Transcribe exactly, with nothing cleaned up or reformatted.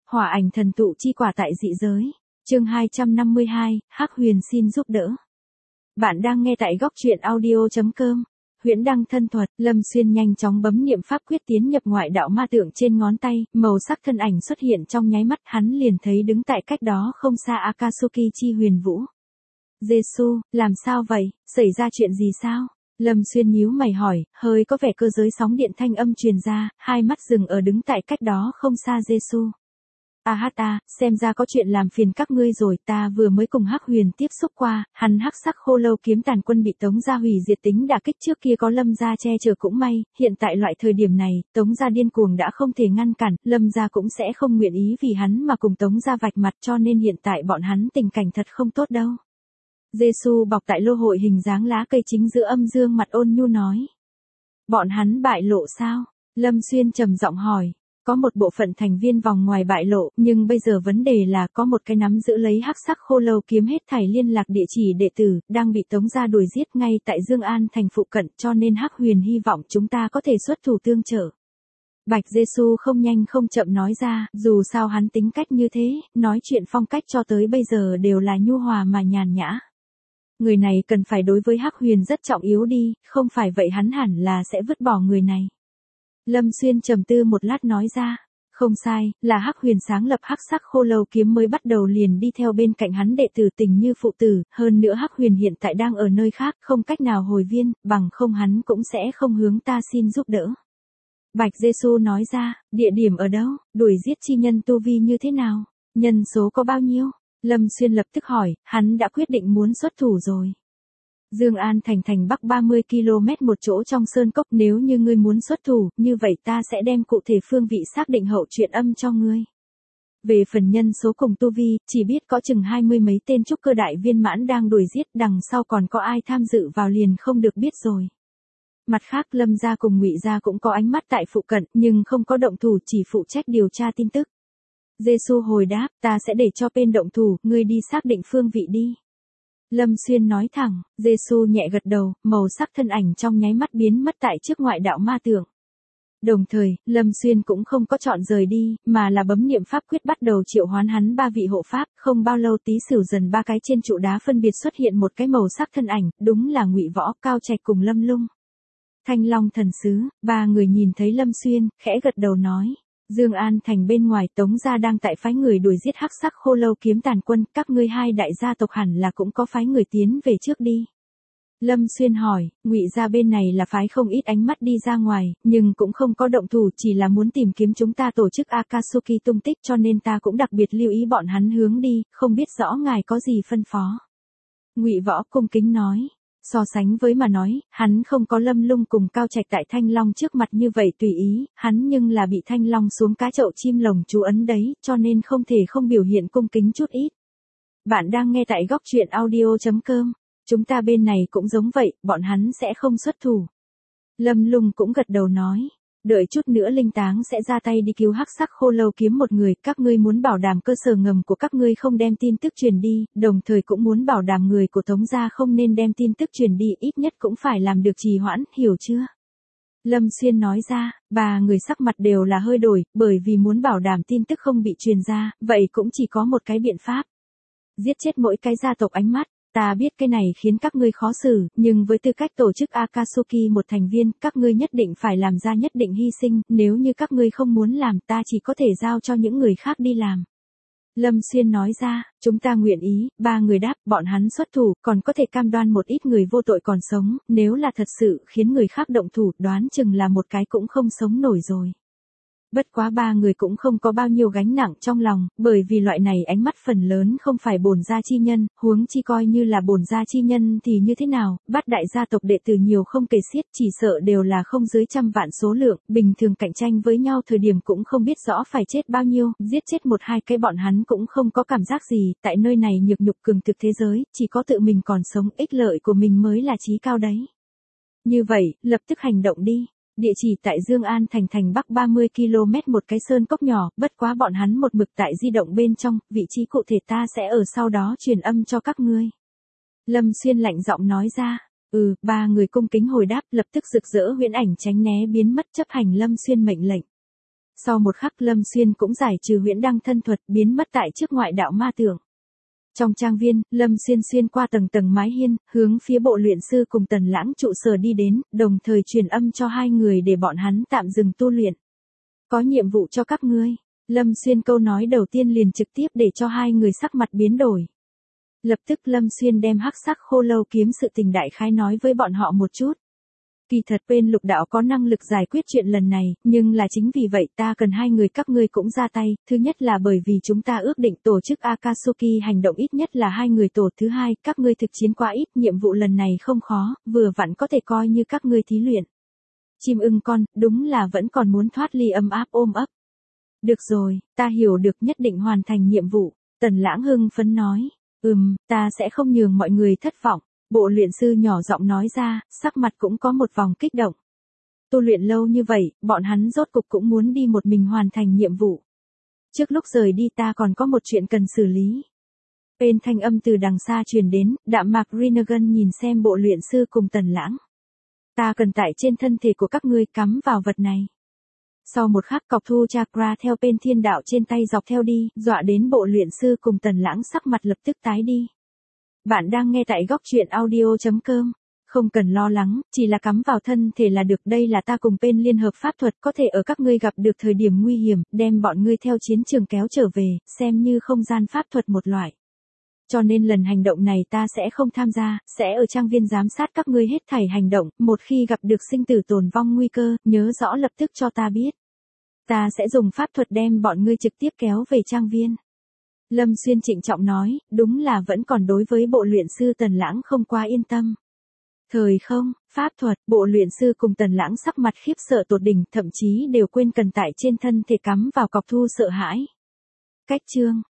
Hỏa ảnh thần tụ chi quả tại dị giới. Chương hai trăm năm mươi hai, Hắc Huyền xin giúp đỡ. Bạn đang nghe tại góc truyện audio chấm com. Huyễn đăng thân thuật, Lâm Xuyên nhanh chóng bấm niệm pháp quyết tiến nhập ngoại đạo ma tượng trên ngón tay, màu sắc thân ảnh xuất hiện trong nháy mắt, hắn liền thấy đứng tại cách đó không xa Akatsuki chi Huyền Vũ. Giê-xu, làm sao vậy, xảy ra chuyện gì sao? Lâm Xuyên nhíu mày hỏi, hơi có vẻ cơ giới sóng điện thanh âm truyền ra, hai mắt dừng ở đứng tại cách đó không xa Giê-xu. A hát a, xem ra có chuyện làm phiền các ngươi rồi, ta vừa mới cùng Hắc Huyền tiếp xúc qua, hắn hắc sắc khô lâu kiếm tàn quân bị Tống gia hủy diệt tính đả kích, trước kia có Lâm gia che chở cũng may, hiện tại loại thời điểm này, Tống gia điên cuồng đã không thể ngăn cản, Lâm gia cũng sẽ không nguyện ý vì hắn mà cùng Tống gia vạch mặt, cho nên hiện tại bọn hắn tình cảnh thật không tốt đâu. Giê-xu bọc tại lô hội hình dáng lá cây chính giữa âm dương mặt ôn nhu nói. Bọn hắn bại lộ sao? Lâm Xuyên trầm giọng hỏi. Có một bộ phận thành viên vòng ngoài bại lộ, nhưng bây giờ vấn đề là có một cái nắm giữ lấy hắc sắc khô lâu kiếm hết thảy liên lạc địa chỉ đệ tử, đang bị Tống gia đuổi giết ngay tại Dương An thành phụ cận, cho nên Hắc Huyền hy vọng chúng ta có thể xuất thủ tương trợ. Bạch Giê-xu không nhanh không chậm nói ra, dù sao hắn tính cách như thế, nói chuyện phong cách cho tới bây giờ đều là nhu hòa mà nhàn nhã. Người này cần phải đối với Hắc Huyền rất trọng yếu đi, không phải vậy hắn hẳn là sẽ vứt bỏ người này. Lâm Xuyên trầm tư một lát nói ra, không sai, là Hắc Huyền sáng lập hắc sắc khô lâu kiếm mới bắt đầu liền đi theo bên cạnh hắn đệ tử tình như phụ tử, hơn nữa Hắc Huyền hiện tại đang ở nơi khác, không cách nào hồi viên, bằng không hắn cũng sẽ không hướng ta xin giúp đỡ. Bạch Giê-xu nói ra, địa điểm ở đâu, đuổi giết chi nhân tu vi như thế nào, nhân số có bao nhiêu? Lâm Xuyên lập tức hỏi, hắn đã quyết định muốn xuất thủ rồi. Dương An thành thành bắc ba mươi ki lô mét một chỗ trong sơn cốc, nếu như ngươi muốn xuất thủ, như vậy ta sẽ đem cụ thể phương vị xác định hậu truyện âm cho ngươi. Về phần nhân số cùng tu vi, chỉ biết có chừng hai mươi mấy tên trúc cơ đại viên mãn đang đuổi giết, đằng sau còn có ai tham dự vào liền không được biết rồi. Mặt khác Lâm gia cùng Ngụy gia cũng có ánh mắt tại phụ cận, nhưng không có động thủ, chỉ phụ trách điều tra tin tức. Giê-xu hồi đáp, ta sẽ để cho bên động thủ, ngươi đi xác định phương vị đi. Lâm Xuyên nói thẳng, Giê-xu nhẹ gật đầu, màu sắc thân ảnh trong nháy mắt biến mất tại trước ngoại đạo ma tượng. Đồng thời, Lâm Xuyên cũng không có chọn rời đi, mà là bấm niệm pháp quyết bắt đầu triệu hoán hắn ba vị hộ pháp, không bao lâu Tý Sửu dần ba cái trên trụ đá phân biệt xuất hiện một cái màu sắc thân ảnh, đúng là Ngụy Võ, Cao Trạch cùng Lâm Lung. Thanh Long thần sứ, ba người nhìn thấy Lâm Xuyên, khẽ gật đầu nói. Dương An thành bên ngoài Tống gia đang tại phái người đuổi giết hắc sắc khô lâu kiếm tàn quân, các ngươi hai đại gia tộc hẳn là cũng có phái người tiến về trước đi. Lâm Xuyên hỏi, Ngụy gia bên này là phái không ít ánh mắt đi ra ngoài, nhưng cũng không có động thủ, chỉ là muốn tìm kiếm chúng ta tổ chức Akatsuki tung tích, cho nên ta cũng đặc biệt lưu ý bọn hắn hướng đi, không biết rõ ngài có gì phân phó. Ngụy Võ cung kính nói. So sánh với mà nói, hắn không có Lâm Lung cùng Cao Trạch tại Thanh Long trước mặt như vậy tùy ý, hắn nhưng là bị Thanh Long xuống cá chậu chim lồng chú ấn đấy, cho nên không thể không biểu hiện cung kính chút ít. Bạn đang nghe tại góc truyện audio chấm com, chúng ta bên này cũng giống vậy, bọn hắn sẽ không xuất thủ. Lâm Lung cũng gật đầu nói. Đợi chút nữa Linh Táng sẽ ra tay đi cứu hắc sắc khô lâu kiếm một người, các ngươi muốn bảo đảm cơ sở ngầm của các ngươi không đem tin tức truyền đi, đồng thời cũng muốn bảo đảm người của Tống gia không nên đem tin tức truyền đi, ít nhất cũng phải làm được trì hoãn, hiểu chưa? Lâm Xuyên nói ra, ba người sắc mặt đều là hơi đổi, bởi vì muốn bảo đảm tin tức không bị truyền ra, vậy cũng chỉ có một cái biện pháp. Giết chết mỗi cái gia tộc ánh mắt. Ta biết cái này khiến các ngươi khó xử, nhưng với tư cách tổ chức Akatsuki một thành viên, các ngươi nhất định phải làm ra nhất định hy sinh, nếu như các ngươi không muốn làm, ta chỉ có thể giao cho những người khác đi làm. Lâm Xuyên nói ra, chúng ta nguyện ý, ba người đáp, bọn hắn xuất thủ, còn có thể cam đoan một ít người vô tội còn sống, nếu là thật sự khiến người khác động thủ, đoán chừng là một cái cũng không sống nổi rồi. Bất quá ba người cũng không có bao nhiêu gánh nặng trong lòng, bởi vì loại này ánh mắt phần lớn không phải bổn gia chi nhân, huống chi coi như là bổn gia chi nhân thì như thế nào, bắt đại gia tộc đệ tử nhiều không kể xiết, chỉ sợ đều là không dưới trăm vạn số lượng, bình thường cạnh tranh với nhau thời điểm cũng không biết rõ phải chết bao nhiêu, giết chết một hai cái bọn hắn cũng không có cảm giác gì, tại nơi này nhược nhục cường thực thế giới, chỉ có tự mình còn sống, ích lợi của mình mới là chí cao đấy. Như vậy, lập tức hành động đi. Địa chỉ tại Dương An thành thành bắc ba mươi ki lô mét một cái sơn cốc nhỏ, bất quá bọn hắn một mực tại di động bên trong, vị trí cụ thể ta sẽ ở sau đó truyền âm cho các ngươi. Lâm Xuyên lạnh giọng nói ra, ừ, ba người cung kính hồi đáp, lập tức rực rỡ huyễn ảnh tránh né biến mất chấp hành Lâm Xuyên mệnh lệnh. Sau một khắc Lâm Xuyên cũng giải trừ huyễn đăng thân thuật biến mất tại trước ngoại đạo ma tượng. Trong trang viên, Lâm Xuyên xuyên qua tầng tầng mái hiên, hướng phía bộ luyện sư cùng Tần Lãng trụ sở đi đến, đồng thời truyền âm cho hai người để bọn hắn tạm dừng tu luyện. Có nhiệm vụ cho các ngươi. Lâm Xuyên câu nói đầu tiên liền trực tiếp để cho hai người sắc mặt biến đổi. Lập tức Lâm Xuyên đem hắc sắc khô lâu kiếm sự tình đại khái nói với bọn họ một chút. Kỳ thật bên lục đạo có năng lực giải quyết chuyện lần này, nhưng là chính vì vậy ta cần hai người các ngươi cũng ra tay, thứ nhất là bởi vì chúng ta ước định tổ chức Akatsuki hành động ít nhất là hai người tổ, thứ hai, các ngươi thực chiến quá ít, nhiệm vụ lần này không khó, vừa vặn có thể coi như các ngươi thí luyện. Chim ưng con, đúng là vẫn còn muốn thoát ly ấm áp ôm ấp. Được rồi, ta hiểu được, nhất định hoàn thành nhiệm vụ, Tần Lãng hưng phấn nói, ừm, ta sẽ không nhường mọi người thất vọng. Bộ luyện sư nhỏ giọng nói ra, sắc mặt cũng có một vòng kích động. Tu luyện lâu như vậy, bọn hắn rốt cục cũng muốn đi một mình hoàn thành nhiệm vụ. Trước lúc rời đi ta còn có một chuyện cần xử lý. Bên thanh âm từ đằng xa truyền đến, đạm mạc Rinnegan nhìn xem bộ luyện sư cùng Tần Lãng. Ta cần tại trên thân thể của các ngươi cắm vào vật này. Sau một khắc cọc thu chakra theo bên thiên đạo trên tay dọc theo đi, dọa đến bộ luyện sư cùng Tần Lãng sắc mặt lập tức tái đi. Bạn đang nghe tại góc truyện audio chấm com. Không cần lo lắng, chỉ là cắm vào thân thể là được, đây là ta cùng bên liên hợp pháp thuật, có thể ở các ngươi gặp được thời điểm nguy hiểm, đem bọn ngươi theo chiến trường kéo trở về, xem như không gian pháp thuật một loại. Cho nên lần hành động này ta sẽ không tham gia, sẽ ở trang viên giám sát các ngươi hết thảy hành động, một khi gặp được sinh tử tồn vong nguy cơ, nhớ rõ lập tức cho ta biết. Ta sẽ dùng pháp thuật đem bọn ngươi trực tiếp kéo về trang viên. Lâm Xuyên trịnh trọng nói, đúng là vẫn còn đối với bộ luyện sư Tần Lãng không quá yên tâm. Thời không, pháp thuật, bộ luyện sư cùng Tần Lãng sắc mặt khiếp sợ tột đỉnh, thậm chí đều quên cần tại trên thân thể cắm vào cọc thu sợ hãi. Cách chương,